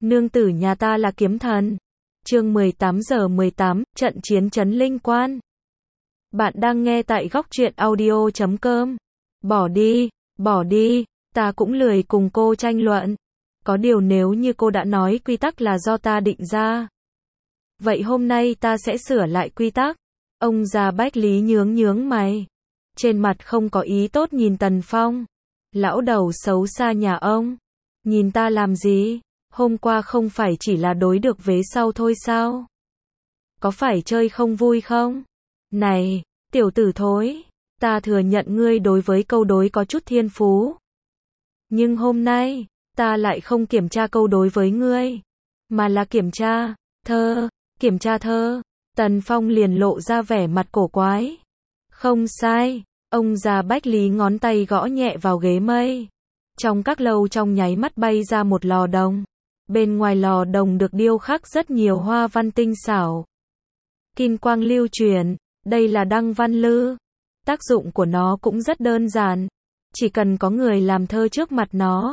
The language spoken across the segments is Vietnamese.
Nương tử nhà ta là kiếm thần. Chương 18:18, trận chiến trấn Linh Quan. Bạn đang nghe tại Góc Truyện Audio.com. Bỏ đi, ta cũng lười cùng cô tranh luận. Có điều nếu như cô đã nói quy tắc là do ta định ra, vậy hôm nay ta sẽ sửa lại quy tắc. Ông già Bách Lý nhướng mày, trên mặt không có ý tốt nhìn Tần Phong. Lão đầu xấu xa nhà ông, nhìn ta làm gì? Hôm qua không phải chỉ là đối được vế sau thôi sao? Có phải chơi không vui không? Này, tiểu tử thối, ta thừa nhận ngươi đối với câu đối có chút thiên phú. Nhưng hôm nay, ta lại không kiểm tra câu đối với ngươi, mà là kiểm tra thơ. Tần Phong liền lộ ra vẻ mặt cổ quái. Không sai, ông già Bách Lý ngón tay gõ nhẹ vào ghế mây. Trong các lâu trong nháy mắt bay ra một lò đồng. Bên ngoài lò đồng được điêu khắc rất nhiều hoa văn tinh xảo, kim quang lưu chuyển. Đây là đăng văn lư. Tác dụng của nó cũng rất đơn giản. Chỉ cần có người làm thơ trước mặt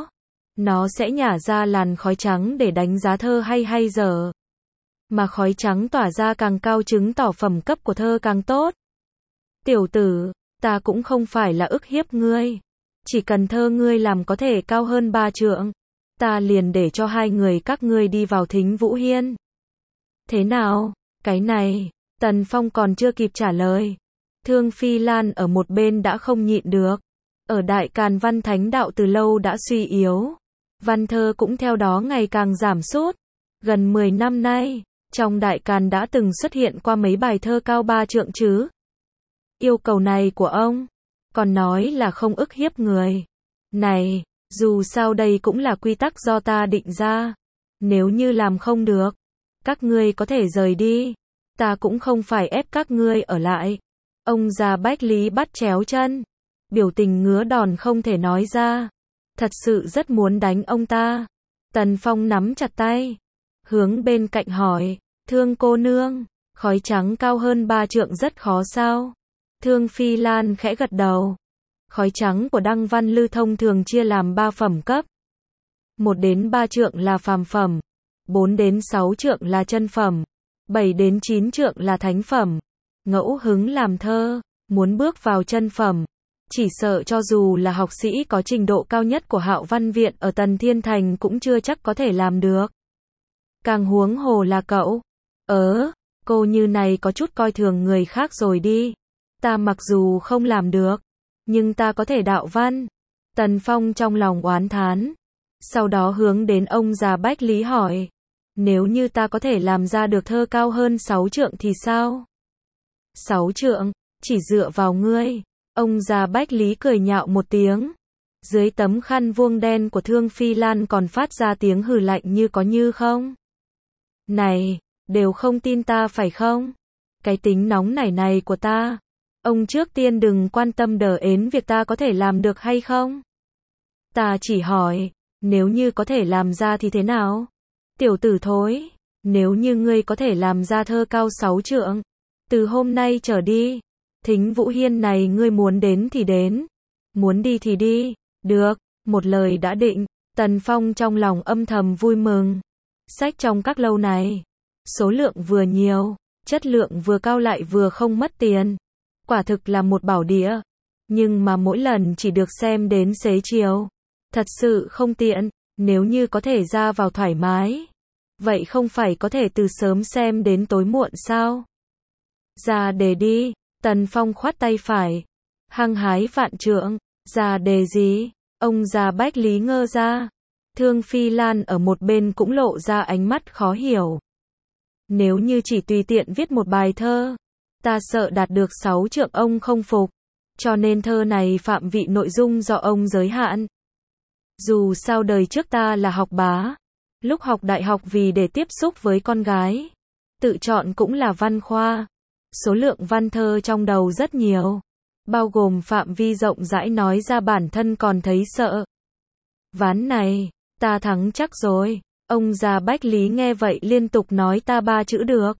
nó sẽ nhả ra làn khói trắng để đánh giá thơ hay dở. Mà khói trắng tỏa ra càng cao chứng tỏ phẩm cấp của thơ càng tốt. Tiểu tử, ta cũng không phải là ức hiếp ngươi. Chỉ cần thơ ngươi làm có thể cao hơn 3 trượng, ta liền để cho hai người các ngươi đi vào Thính Vũ Hiên. Thế nào? Cái này, Tần Phong còn chưa kịp trả lời. Thương Phi Lan ở một bên đã không nhịn được. Ở Đại Càn văn thánh đạo từ lâu đã suy yếu. Văn thơ cũng theo đó ngày càng giảm sút. Gần 10 năm nay, trong Đại Càn đã từng xuất hiện qua mấy bài thơ cao 3 trượng chứ. Yêu cầu này của ông, còn nói là không ức hiếp người. Này, dù sao đây cũng là quy tắc do ta định ra. Nếu như làm không được, các ngươi có thể rời đi. Ta cũng không phải ép các ngươi ở lại. Ông già Bách Lý bắt chéo chân, biểu tình ngứa đòn không thể nói ra. Thật sự rất muốn đánh ông ta. Tần Phong nắm chặt tay, hướng bên cạnh hỏi, Thương cô nương, khói trắng cao hơn 3 trượng rất khó sao? Thương Phi Lan khẽ gật đầu. Khói trắng của đăng văn lư thông thường chia làm 3 phẩm cấp. 1 đến 3 trượng là phàm phẩm, 4 đến 6 trượng là chân phẩm, 7 đến 9 trượng là thánh phẩm. Ngẫu hứng làm thơ, muốn bước vào chân phẩm, chỉ sợ cho dù là học sĩ có trình độ cao nhất của Hạo Văn Viện ở Tần Thiên Thành cũng chưa chắc có thể làm được. Càng huống hồ là cậu. Cô như này có chút coi thường người khác rồi đi. Ta mặc dù không làm được, nhưng ta có thể đạo văn. Tần Phong trong lòng oán thán. Sau đó hướng đến ông già Bách Lý hỏi, nếu như ta có thể làm ra được thơ cao hơn 6 trượng thì sao? 6 trượng, chỉ dựa vào ngươi. Ông già Bách Lý cười nhạo một tiếng. Dưới tấm khăn vuông đen của Thương Phi Lan còn phát ra tiếng hừ lạnh như có như không. Này, đều không tin ta phải không? Cái tính nóng này của ta, ông trước tiên đừng quan tâm đờ ến việc ta có thể làm được hay không. Ta chỉ hỏi, nếu như có thể làm ra thì thế nào? Tiểu tử thối, nếu như ngươi có thể làm ra thơ cao 6 trượng, từ hôm nay trở đi, Thính Vũ Hiên này ngươi muốn đến thì đến, muốn đi thì đi. Được, một lời đã định. Tần Phong trong lòng âm thầm vui mừng. Sách trong các lâu này, số lượng vừa nhiều, chất lượng vừa cao lại vừa không mất tiền. Quả thực là một bảo địa. Nhưng mà mỗi lần chỉ được xem đến xế chiều. Thật sự không tiện. Nếu như có thể ra vào thoải mái, vậy không phải có thể từ sớm xem đến tối muộn sao? Ra đề đi. Tần Phong khoát tay phải, hăng hái vạn trượng. Ra đề gì? Ông già Bách Lý ngơ ra. Thương Phi Lan ở một bên cũng lộ ra ánh mắt khó hiểu. Nếu như chỉ tùy tiện viết một bài thơ, ta sợ đạt được 6 trượng ông không phục. Cho nên thơ này phạm vị nội dung do ông giới hạn. Dù sao đời trước ta là học bá, lúc học đại học vì để tiếp xúc với con gái, tự chọn cũng là văn khoa. Số lượng văn thơ trong đầu rất nhiều, bao gồm phạm vi rộng rãi, nói ra bản thân còn thấy sợ. Ván này, ta thắng chắc rồi. Ông già Bách Lý nghe vậy liên tục nói ta 3 chữ được.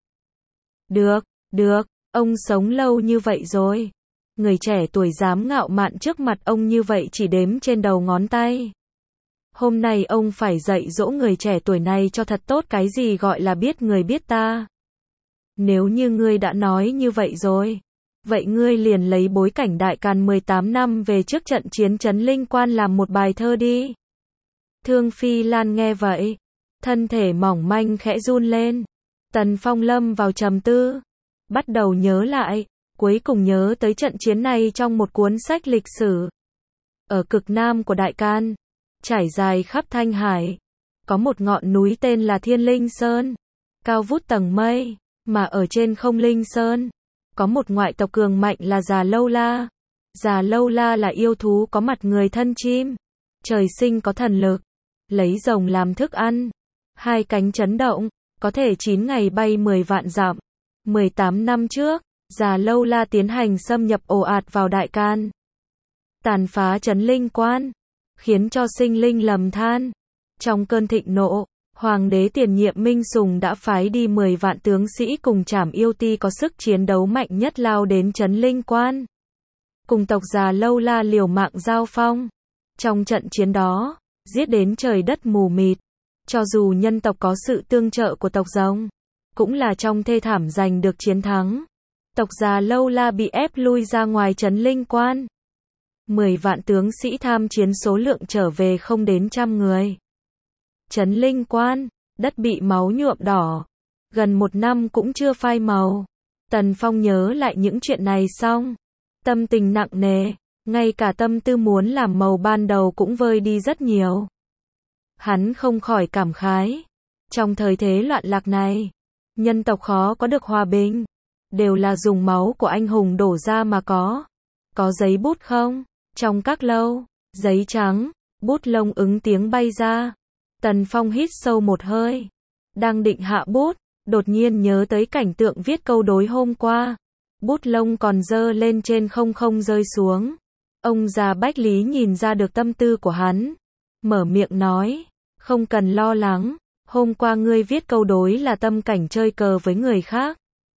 Được, ông sống lâu như vậy rồi. Người trẻ tuổi dám ngạo mạn trước mặt ông như vậy chỉ đếm trên đầu ngón tay. Hôm nay ông phải dạy dỗ người trẻ tuổi này cho thật tốt cái gì gọi là biết người biết ta. Nếu như ngươi đã nói như vậy rồi, vậy ngươi liền lấy bối cảnh Đại Càn 18 năm về trước trận chiến Trấn Linh Quan làm một bài thơ đi. Thương Phi Lan nghe vậy, thân thể mỏng manh khẽ run lên. Tần Phong lâm vào trầm tư, bắt đầu nhớ lại, cuối cùng nhớ tới trận chiến này trong một cuốn sách lịch sử. Ở cực nam của Đại Càn, trải dài khắp Thanh Hải, có một ngọn núi tên là Thiên Linh Sơn, cao vút tầng mây, mà ở trên Không Linh Sơn, có một ngoại tộc cường mạnh là Già Lâu La. Già Lâu La là yêu thú có mặt người thân chim, trời sinh có thần lực, lấy rồng làm thức ăn, hai cánh chấn động, có thể 9 ngày bay 10 vạn dặm. 18 năm trước, Già Lâu La tiến hành xâm nhập ồ ạt vào Đại Càn, tàn phá Trấn Linh Quan, khiến cho sinh linh lầm than. Trong cơn thịnh nộ, Hoàng đế tiền nhiệm Minh Sùng đã phái đi 10 vạn tướng sĩ cùng Trảm Yêu Ti có sức chiến đấu mạnh nhất lao đến Trấn Linh Quan, cùng tộc Già Lâu La liều mạng giao phong. Trong trận chiến đó, giết đến trời đất mù mịt, cho dù nhân tộc có sự tương trợ của tộc Rồng, cũng là trong thê thảm giành được chiến thắng. Tộc Già Lâu La bị ép lui ra ngoài Trấn Linh Quan. 10 vạn tướng sĩ tham chiến số lượng trở về không đến 100 người. Trấn Linh Quan, đất bị máu nhuộm đỏ, gần 1 năm cũng chưa phai màu. Tần Phong nhớ lại những chuyện này xong, tâm tình nặng nề, ngay cả tâm tư muốn làm màu ban đầu cũng vơi đi rất nhiều. Hắn không khỏi cảm khái, trong thời thế loạn lạc này, nhân tộc khó có được hòa bình, đều là dùng máu của anh hùng đổ ra mà có. Có giấy bút không? Trong các lâu, giấy trắng, bút lông ứng tiếng bay ra. Tần Phong hít sâu một hơi, đang định hạ bút, đột nhiên nhớ tới cảnh tượng viết câu đối hôm qua. Bút lông còn dơ lên trên không rơi xuống. Ông già Bách Lý nhìn ra được tâm tư của hắn, mở miệng nói, không cần lo lắng, hôm qua ngươi viết câu đối là tâm cảnh chơi cờ với người khác,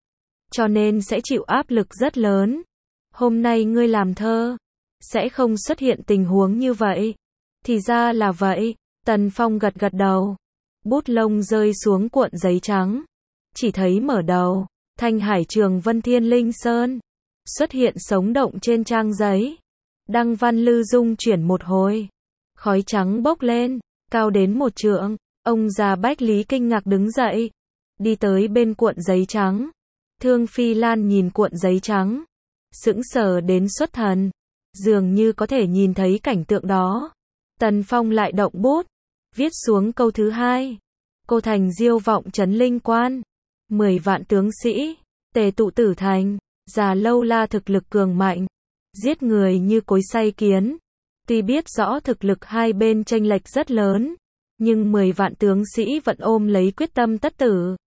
cho nên sẽ chịu áp lực rất lớn. Hôm nay ngươi làm thơ, sẽ không xuất hiện tình huống như vậy. Thì ra là vậy. Tần Phong gật gật đầu. Bút lông rơi xuống cuộn giấy trắng. Chỉ thấy mở đầu, Thanh Hải Trường Vân Thiên Linh Sơn xuất hiện sống động trên trang giấy. Đăng văn lư dung chuyển một hồi, khói trắng bốc lên, cao đến 1 trượng. Ông già Bách Lý kinh ngạc đứng dậy, đi tới bên cuộn giấy trắng. Thương Phi Lan nhìn cuộn giấy trắng, sững sờ đến xuất thần, dường như có thể nhìn thấy cảnh tượng đó. Tần Phong lại động bút, viết xuống câu thứ 2. Cô thành diêu vọng Trấn Linh Quan, 10 vạn tướng sĩ, tề tụ Tử Thành. Già Lâu La thực lực cường mạnh, giết người như cối xay kiến. Tuy biết rõ thực lực hai bên chênh lệch rất lớn, nhưng 10 vạn tướng sĩ vẫn ôm lấy quyết tâm tất tử,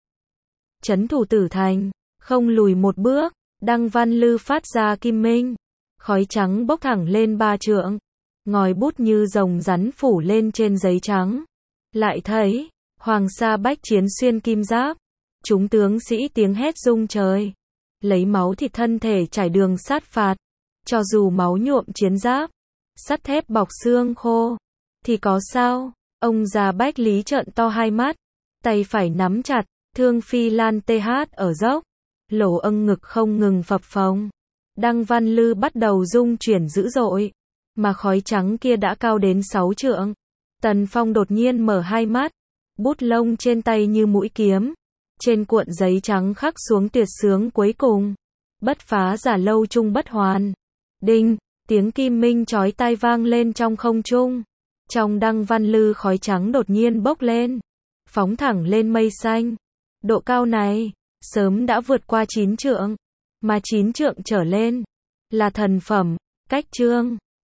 trấn thủ Tử Thành, không lùi một bước. Đăng văn lư phát ra kim minh, khói trắng bốc thẳng lên 3 trượng, ngòi bút như rồng rắn phủ lên trên giấy trắng. Lại thấy, hoàng sa bách chiến xuyên kim giáp, chúng tướng sĩ tiếng hét rung trời, lấy máu thịt thân thể trải đường sát phạt. Cho dù máu nhuộm chiến giáp, sắt thép bọc xương khô, thì có sao? Ông già Bách Lý trợn to hai mắt, tay phải nắm chặt. Thương Phi Lan TH ở dốc, lỗ âng ngực không ngừng phập phồng. Đăng văn lư bắt đầu rung chuyển dữ dội, mà khói trắng kia đã cao đến 6 trượng. Tần Phong đột nhiên mở hai mắt, bút lông trên tay như mũi kiếm, trên cuộn giấy trắng khắc xuống tuyệt sướng cuối cùng. Bất phá giả lâu trung bất hoàn. Đinh, tiếng kim minh chói tai vang lên trong không trung. Trong đăng văn lư khói trắng đột nhiên bốc lên, phóng thẳng lên mây xanh. Độ cao này, sớm đã vượt qua 9 trượng, mà 9 trượng trở lên, là thần phẩm, cách chương.